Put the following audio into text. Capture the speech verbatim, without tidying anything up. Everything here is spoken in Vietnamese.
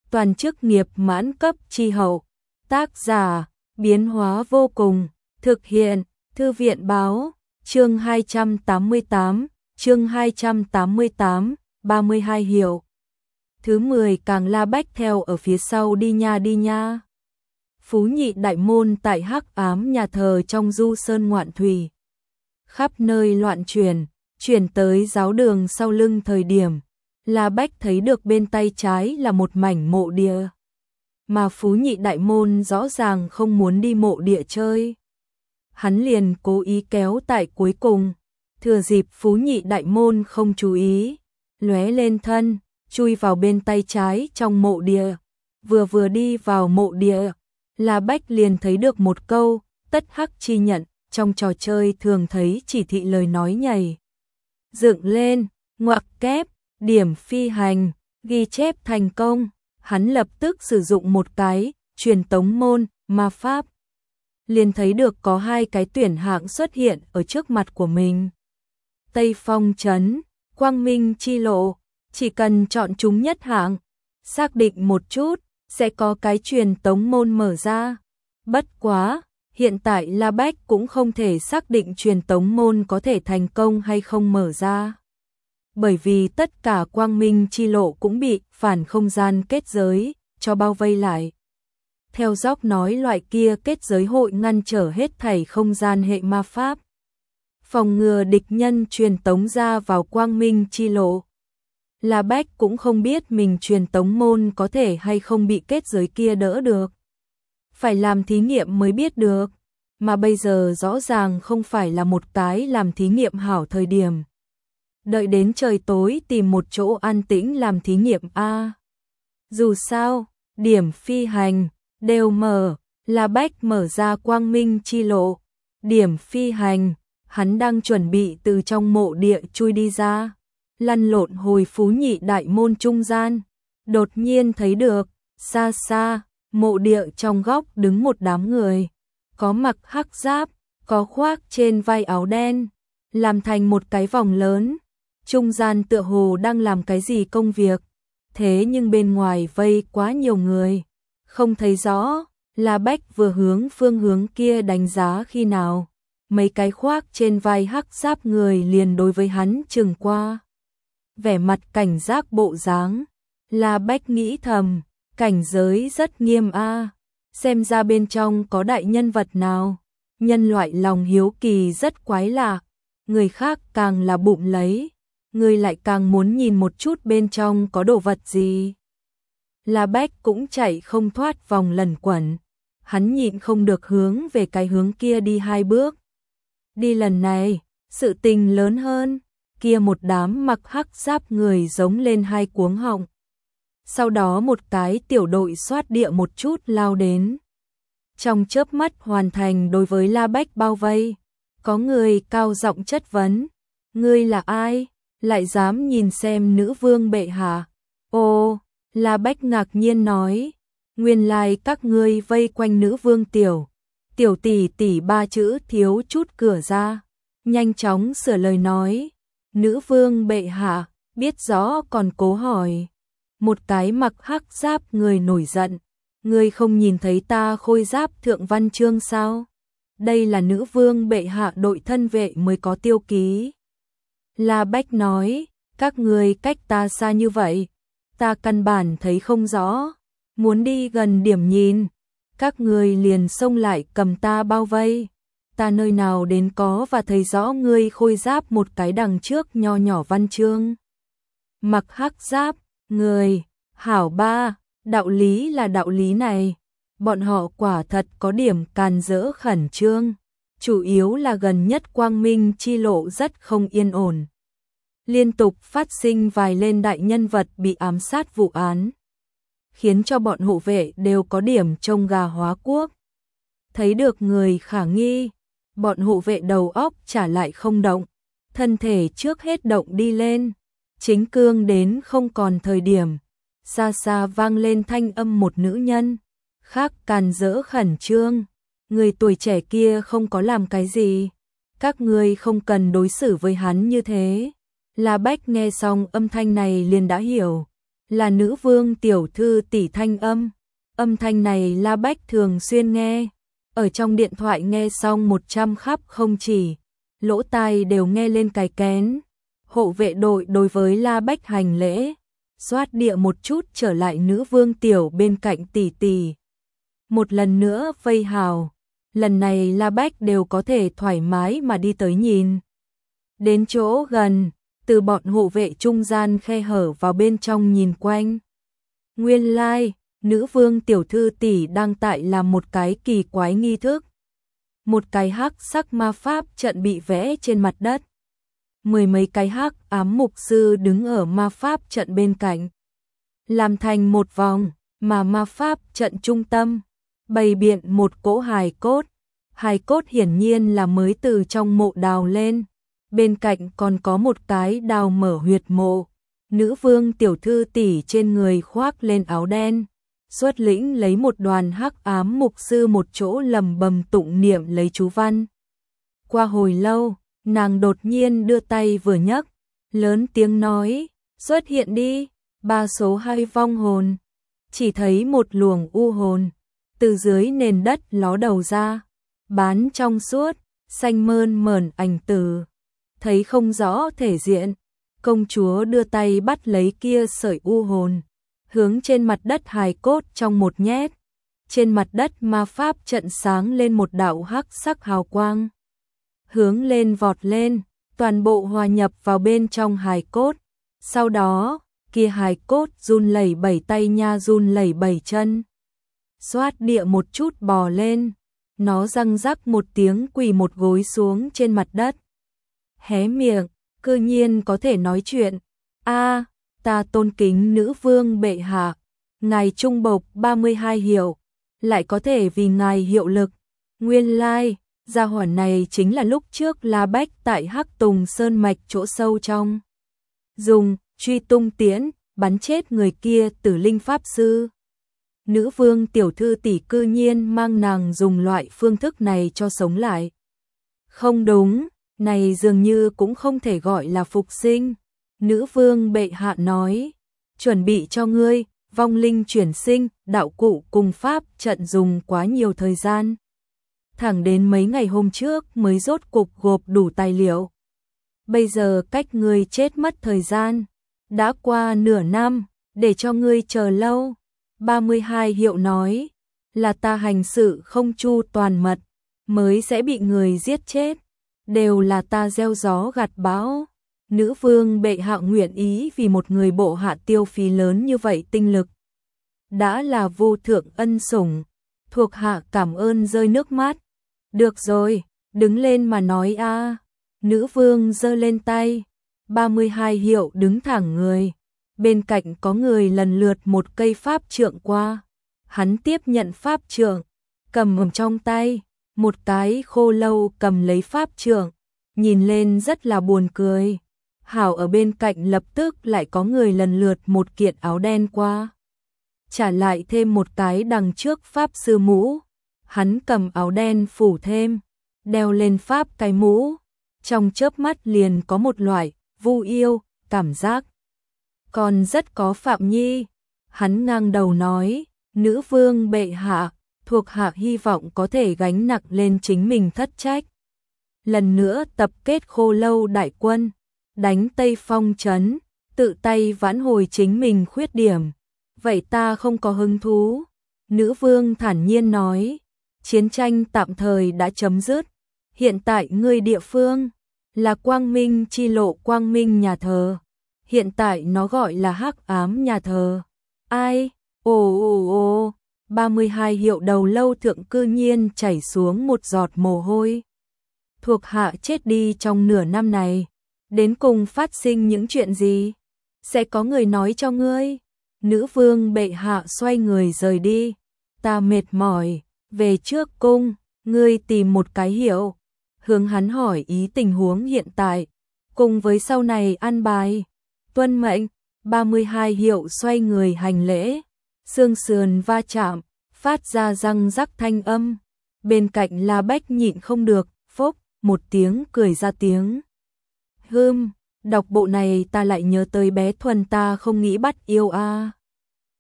toàn chức nghiệp mãn cấp chi hậu. Tác giả, biến hóa vô cùng, thực hiện, Thư viện báo, chương hai trăm tám mươi tám, chương hai trăm tám mươi tám, ba mươi hai hiệu. Thứ mười càng La Bách theo ở phía sau đi nha đi nha. Phú Nhị đại môn tại hắc ám nhà thờ trong du sơn ngoạn thủy. Khắp nơi loạn chuyển, chuyển tới giáo đường sau lưng thời điểm. La Bách thấy được bên tay trái là một mảnh mộ địa. Mà Phú Nhị đại môn rõ ràng không muốn đi mộ địa chơi. Hắn liền cố ý kéo tại cuối cùng. Thừa dịp Phú Nhị đại môn không chú ý. Lóe lên thân, chui vào bên tay trái trong mộ địa. Vừa vừa đi vào mộ địa, La Bách liền thấy được một câu, tất hắc chi nhận, trong trò chơi thường thấy chỉ thị lời nói nhảy. Dựng lên, ngoặc kép, điểm phi hành, ghi chép thành công, hắn lập tức sử dụng một cái, truyền tống môn, ma pháp. Liền thấy được có hai cái tuyển hạng xuất hiện ở trước mặt của mình. Tây Phong Trấn, Quang Minh Chi Lộ, chỉ cần chọn chúng nhất hạng, xác định một chút, sẽ có cái truyền tống môn mở ra. Bất quá, hiện tại La Bách cũng không thể xác định truyền tống môn có thể thành công hay không mở ra. Bởi vì tất cả Quang Minh Chi Lộ cũng bị phản không gian kết giới cho bao vây lại. Theo dốc nói loại kia kết giới hội ngăn trở hết thảy không gian hệ ma pháp. Phòng ngừa địch nhân truyền tống ra vào Quang Minh Chi Lộ. La Bách cũng không biết mình truyền tống môn có thể hay không bị kết giới kia đỡ được. Phải làm thí nghiệm mới biết được. Mà bây giờ rõ ràng không phải là một cái làm thí nghiệm hảo thời điểm. Đợi đến trời tối tìm một chỗ an tĩnh làm thí nghiệm A. Dù sao, điểm phi hành, đều mở, La Bách mở ra Quang Minh Chi Lộ. Điểm phi hành, hắn đang chuẩn bị từ trong mộ địa chui đi ra. Lăn lộn hồi Phú Nhị đại môn trung gian. Đột nhiên thấy được, xa xa, mộ địa trong góc đứng một đám người. Có mặc hắc giáp, có khoác trên vai áo đen, làm thành một cái vòng lớn. Trung gian tựa hồ đang làm cái gì công việc. Thế nhưng bên ngoài vây quá nhiều người, không thấy rõ. La Bách vừa hướng phương hướng kia đánh giá khi nào. Mấy cái khoác trên vai hắc giáp người liền đối với hắn chừng qua. Vẻ mặt cảnh giác bộ dáng. La Bách nghĩ thầm, cảnh giới rất nghiêm a. Xem ra bên trong có đại nhân vật nào. Nhân loại lòng hiếu kỳ rất quái lạ. Người khác càng là bụng lấy, người lại càng muốn nhìn một chút bên trong có đồ vật gì. La Bách cũng chạy không thoát vòng lẩn quẩn. Hắn nhịn không được hướng về cái hướng kia đi hai bước. Đi lần này, sự tình lớn hơn. Kia một đám mặc hắc giáp người giống lên hai cuống họng. Sau đó một cái tiểu đội xoát địa một chút lao đến. Trong chớp mắt hoàn thành đối với La Bách bao vây. Có người cao giọng chất vấn. Ngươi là ai? Lại dám nhìn xem nữ vương bệ hạ? Ô, La Bách ngạc nhiên nói. Nguyên lai các ngươi vây quanh nữ vương tiểu. Tiểu tỷ tỷ ba chữ thiếu chút cửa ra. Nhanh chóng sửa lời nói. Nữ vương bệ hạ, biết rõ còn cố hỏi. Một cái mặc hắc giáp người nổi giận. Ngươi không nhìn thấy ta khôi giáp thượng văn chương sao? Đây là nữ vương bệ hạ đội thân vệ mới có tiêu ký. La Bách nói, các ngươi cách ta xa như vậy. Ta căn bản thấy không rõ. Muốn đi gần điểm nhìn. Các ngươi liền xông lại cầm ta bao vây. Ta nơi nào đến có và thấy rõ ngươi khôi giáp một cái đằng trước nho nhỏ văn chương. Mặc hắc giáp, người, hảo ba, đạo lý là đạo lý này. Bọn họ quả thật có điểm càn rỡ khẩn trương. Chủ yếu là gần nhất Quang Minh Chi Lộ rất không yên ổn. Liên tục phát sinh vài lên đại nhân vật bị ám sát vụ án. Khiến cho bọn hộ vệ đều có điểm trông gà hóa quốc. Thấy được người khả nghi. Bọn hộ vệ đầu óc trả lại không động, thân thể trước hết động đi lên, chính cương đến không còn thời điểm, xa xa vang lên thanh âm một nữ nhân, khác càn rỡ khẩn trương, người tuổi trẻ kia không có làm cái gì, các ngươi không cần đối xử với hắn như thế. La Bách nghe xong âm thanh này liền đã hiểu, là nữ vương tiểu thư tỷ thanh âm. Âm thanh này La Bách thường xuyên nghe, ở trong điện thoại nghe xong một trăm khắp không chỉ, lỗ tai đều nghe lên cài kén. Hộ vệ đội đối với La Bách hành lễ, xoát địa một chút trở lại nữ vương tiểu bên cạnh tỷ tỷ. Một lần nữa vây hào, lần này La Bách đều có thể thoải mái mà đi tới nhìn. Đến chỗ gần, từ bọn hộ vệ trung gian khe hở vào bên trong nhìn quanh. Nguyên lai, like, nữ vương tiểu thư tỷ đang tại làm một cái kỳ quái nghi thức. Một cái hắc sắc ma pháp trận bị vẽ trên mặt đất. Mười mấy cái hắc ám mục sư đứng ở ma pháp trận bên cạnh, làm thành một vòng, mà ma pháp trận trung tâm bày biện một cỗ hài cốt. Hài cốt hiển nhiên là mới từ trong mộ đào lên, bên cạnh còn có một cái đào mở huyệt mộ. Nữ vương tiểu thư tỷ trên người khoác lên áo đen, xuất lĩnh lấy một đoàn hắc ám mục sư một chỗ lầm bầm tụng niệm lấy chú văn. Qua hồi lâu, nàng đột nhiên đưa tay vừa nhấc, lớn tiếng nói, xuất hiện đi, ba số hai vong hồn. Chỉ thấy một luồng u hồn từ dưới nền đất ló đầu ra, bán trong suốt, xanh mơn mởn ảnh tử, thấy không rõ thể diện. Công chúa đưa tay bắt lấy kia sợi u hồn, hướng trên mặt đất hài cốt trong một nhét. Trên mặt đất ma pháp trận sáng lên một đạo hắc sắc hào quang, hướng lên vọt lên, toàn bộ hòa nhập vào bên trong hài cốt. Sau đó, kia hài cốt run lẩy bẩy tay nha run lẩy bẩy chân, xoát địa một chút bò lên, nó răng rắc một tiếng quỳ một gối xuống trên mặt đất. Hé miệng, cư nhiên có thể nói chuyện. A, ta tôn kính nữ vương bệ hạ, ngài trung bộc ba mươi hai hiệu, lại có thể vì ngài hiệu lực. Nguyên lai, gia hỏa này chính là lúc trước La Bách tại Hắc Tùng Sơn mạch chỗ sâu trong, dùng truy tung tiễn bắn chết người kia Tử Linh pháp sư. Nữ vương tiểu thư tỷ cư nhiên mang nàng dùng loại phương thức này cho sống lại. Không đúng, này dường như cũng không thể gọi là phục sinh. Nữ vương bệ hạ nói, chuẩn bị cho ngươi, vong linh chuyển sinh, đạo cụ cùng pháp trận dùng quá nhiều thời gian. Thẳng đến mấy ngày hôm trước mới rốt cục gộp đủ tài liệu. Bây giờ cách ngươi chết mất thời gian, đã qua nửa năm, để cho ngươi chờ lâu. ba mươi hai hiệu nói, là ta hành sự không chu toàn mật, mới sẽ bị người giết chết. Đều là ta gieo gió gặt bão. Nữ vương bệ hạ nguyện ý vì một người bộ hạ tiêu phí lớn như vậy tinh lực, đã là vô thượng ân sủng. Thuộc hạ cảm ơn rơi nước mắt. Được rồi, đứng lên mà nói a. Nữ vương giơ lên tay. ba mươi hai hiệu đứng thẳng người. Bên cạnh có người lần lượt một cây pháp trượng qua. Hắn tiếp nhận pháp trượng, cầm ở trong tay. Một cái khô lâu cầm lấy pháp trượng, nhìn lên rất là buồn cười. Hảo ở bên cạnh lập tức lại có người lần lượt một kiện áo đen qua, trả lại thêm một cái đằng trước pháp sư mũ. Hắn cầm áo đen phủ thêm, đeo lên pháp cái mũ, trong chớp mắt liền có một loại vu yêu cảm giác, còn rất có phạm nhi. Hắn ngang đầu nói, nữ vương bệ hạ, thuộc hạ hy vọng có thể gánh nặng lên chính mình thất trách. Lần nữa tập kết khô lâu đại quân, đánh Tây Phong trấn, tự tay vãn hồi chính mình khuyết điểm. Vậy ta không có hứng thú. Nữ vương thản nhiên nói, chiến tranh tạm thời đã chấm dứt. Hiện tại ngươi địa phương là Quang Minh chi lộ Quang Minh nhà thờ. Hiện tại nó gọi là Hắc Ám nhà thờ. Ai? Ồ ồ ồ. ba mươi hai hiệu đầu lâu thượng cư nhiên chảy xuống một giọt mồ hôi. Thuộc hạ chết đi trong nửa năm này, đến cùng phát sinh những chuyện gì? Sẽ có người nói cho ngươi. Nữ vương bệ hạ xoay người rời đi. Ta mệt mỏi, về trước cung, ngươi tìm một cái hiệu. Hướng hắn hỏi ý tình huống hiện tại, cùng với sau này ăn bài. Tuân mệnh. ba mươi hai hiệu xoay người hành lễ, xương sườn va chạm, phát ra răng rắc thanh âm. Bên cạnh La Bách nhịn không được, phốc, một tiếng cười ra tiếng. Hưm, Đọc bộ này ta lại nhớ tới bé Thuần ta không nghĩ bắt yêu a.